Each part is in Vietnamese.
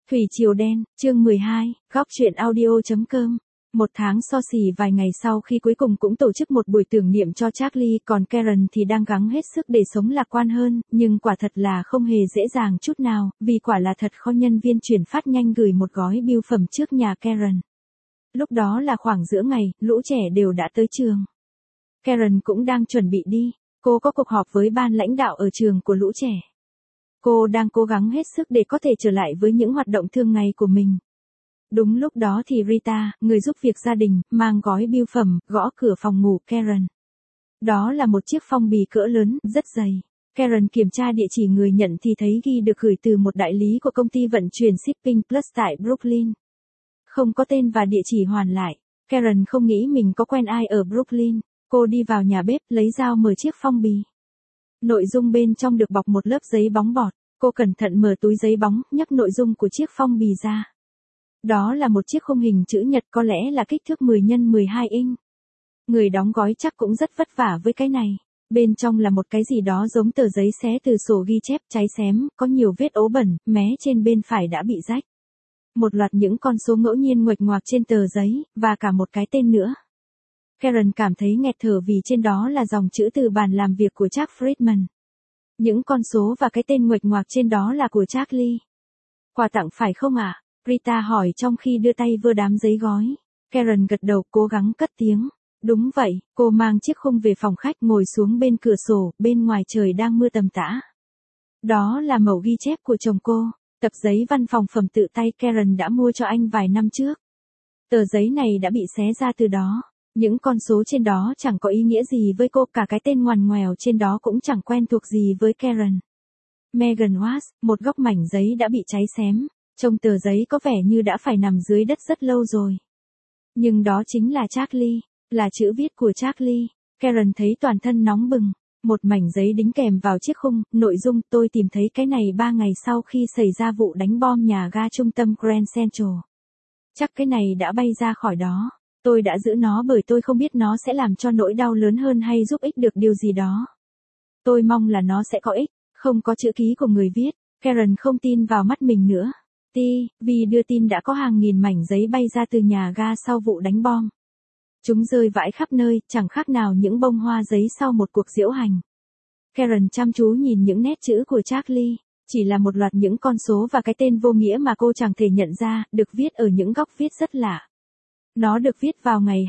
Thủy Triều Đen, chương 12, góc truyện audio.com. Một tháng so xỉ vài ngày sau khi cuối cùng cũng tổ chức một buổi tưởng niệm cho Charlie, còn Karen thì đang gắng hết sức để sống lạc quan hơn, nhưng quả thật là không hề dễ dàng chút nào, vì quả là thật khó nhân viên chuyển phát nhanh gửi một gói bưu phẩm trước nhà Karen. Lúc đó là khoảng giữa ngày, lũ trẻ đều đã tới trường. Karen cũng đang chuẩn bị đi, cô có cuộc họp với ban lãnh đạo ở trường của lũ trẻ. Cô đang cố gắng hết sức để có thể trở lại với những hoạt động thường ngày của mình. Đúng lúc đó thì Rita, người giúp việc gia đình, mang gói bưu phẩm, gõ cửa phòng ngủ Karen. Đó là một chiếc phong bì cỡ lớn, rất dày. Karen kiểm tra địa chỉ người nhận thì thấy ghi được gửi từ một đại lý của công ty vận chuyển Shipping Plus tại Brooklyn. Không có tên và địa chỉ hoàn lại. Karen không nghĩ mình có quen ai ở Brooklyn. Cô đi vào nhà bếp, lấy dao mở chiếc phong bì. Nội dung bên trong được bọc một lớp giấy bóng bọt. Cô cẩn thận mở túi giấy bóng, nhấc nội dung của chiếc phong bì ra. Đó là một chiếc khung hình chữ nhật, có lẽ là kích thước 10 x 12 inch. Người đóng gói chắc cũng rất vất vả với cái này. Bên trong là một cái gì đó giống tờ giấy xé từ sổ ghi chép cháy xém, có nhiều vết ố bẩn, mé trên bên phải đã bị rách. Một loạt những con số ngẫu nhiên nguệch ngoạc trên tờ giấy, và cả một cái tên nữa. Karen cảm thấy nghẹt thở vì trên đó là dòng chữ từ bàn làm việc của Jack Friedman. Những con số và cái tên nguệch ngoạc trên đó là của Charlie. Quà tặng phải không ạ? Rita hỏi trong khi đưa tay vơ đám giấy gói. Karen gật đầu, cố gắng cất tiếng. Đúng vậy, cô mang chiếc khung về phòng khách, ngồi xuống bên cửa sổ, bên ngoài trời đang mưa tầm tã. Đó là mẩu ghi chép của chồng cô, tập giấy văn phòng phẩm tự tay Karen đã mua cho anh vài năm trước. Tờ giấy này đã bị xé ra từ đó. Những con số trên đó chẳng có ý nghĩa gì với cô, cả cái tên ngoằn ngoèo trên đó cũng chẳng quen thuộc gì với Karen. Megan Watts, một góc mảnh giấy đã bị cháy xém, trông tờ giấy có vẻ như đã phải nằm dưới đất rất lâu rồi. Nhưng đó chính là Charlie, là chữ viết của Charlie. Karen thấy toàn thân nóng bừng. Một mảnh giấy đính kèm vào chiếc khung, nội dung: tôi tìm thấy cái này 3 ngày sau khi xảy ra vụ đánh bom nhà ga trung tâm Grand Central. Chắc cái này đã bay ra khỏi đó. Tôi đã giữ nó bởi tôi không biết nó sẽ làm cho nỗi đau lớn hơn hay giúp ích được điều gì đó. Tôi mong là nó sẽ có ích. Không có chữ ký của người viết. Karen không tin vào mắt mình nữa. Vì đưa tin đã có hàng nghìn mảnh giấy bay ra từ nhà ga sau vụ đánh bom. Chúng rơi vãi khắp nơi, chẳng khác nào những bông hoa giấy sau một cuộc diễu hành. Karen chăm chú nhìn những nét chữ của Charlie. Chỉ là một loạt những con số và cái tên vô nghĩa mà cô chẳng thể nhận ra, được viết ở những góc viết rất lạ. Nó được viết vào ngày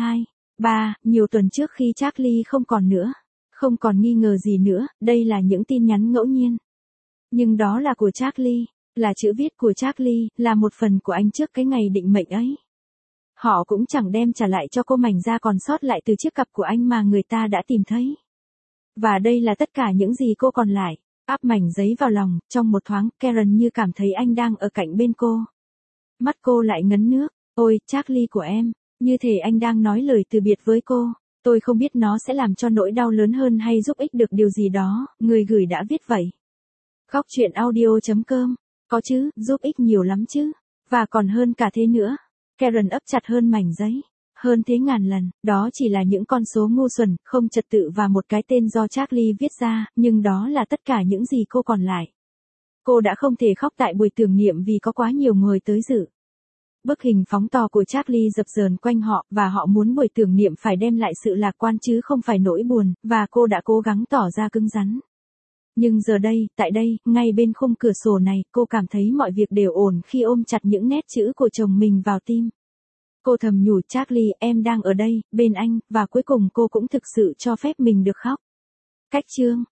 22/3, nhiều tuần trước khi Charlie không còn nữa. Không còn nghi ngờ gì nữa, đây là những tin nhắn ngẫu nhiên. Nhưng đó là của Charlie, là chữ viết của Charlie, là một phần của anh trước cái ngày định mệnh ấy. Họ cũng chẳng đem trả lại cho cô mảnh da còn sót lại từ chiếc cặp của anh mà người ta đã tìm thấy. Và đây là tất cả những gì cô còn lại. Áp mảnh giấy vào lòng, trong một thoáng, Karen như cảm thấy anh đang ở cạnh bên cô. Mắt cô lại ngấn nước. Ôi, Charlie của em, như thể anh đang nói lời từ biệt với cô. Tôi không biết nó sẽ làm cho nỗi đau lớn hơn hay giúp ích được điều gì đó, người gửi đã viết vậy. Góc truyện audio.com, có chứ, giúp ích nhiều lắm chứ, và còn hơn cả thế nữa. Karen ấp chặt hơn mảnh giấy, hơn thế ngàn lần, đó chỉ là những con số ngu xuẩn, không trật tự và một cái tên do Charlie viết ra, nhưng đó là tất cả những gì cô còn lại. Cô đã không thể khóc tại buổi tưởng niệm vì có quá nhiều người tới dự. Bức hình phóng to của Charlie dập dờn quanh họ, và họ muốn buổi tưởng niệm phải đem lại sự lạc quan chứ không phải nỗi buồn, và cô đã cố gắng tỏ ra cứng rắn. Nhưng giờ đây, tại đây, ngay bên khung cửa sổ này, cô cảm thấy mọi việc đều ổn khi ôm chặt những nét chữ của chồng mình vào tim. Cô thầm nhủ: Charlie, em đang ở đây, bên anh, và cuối cùng cô cũng thực sự cho phép mình được khóc. Cách chương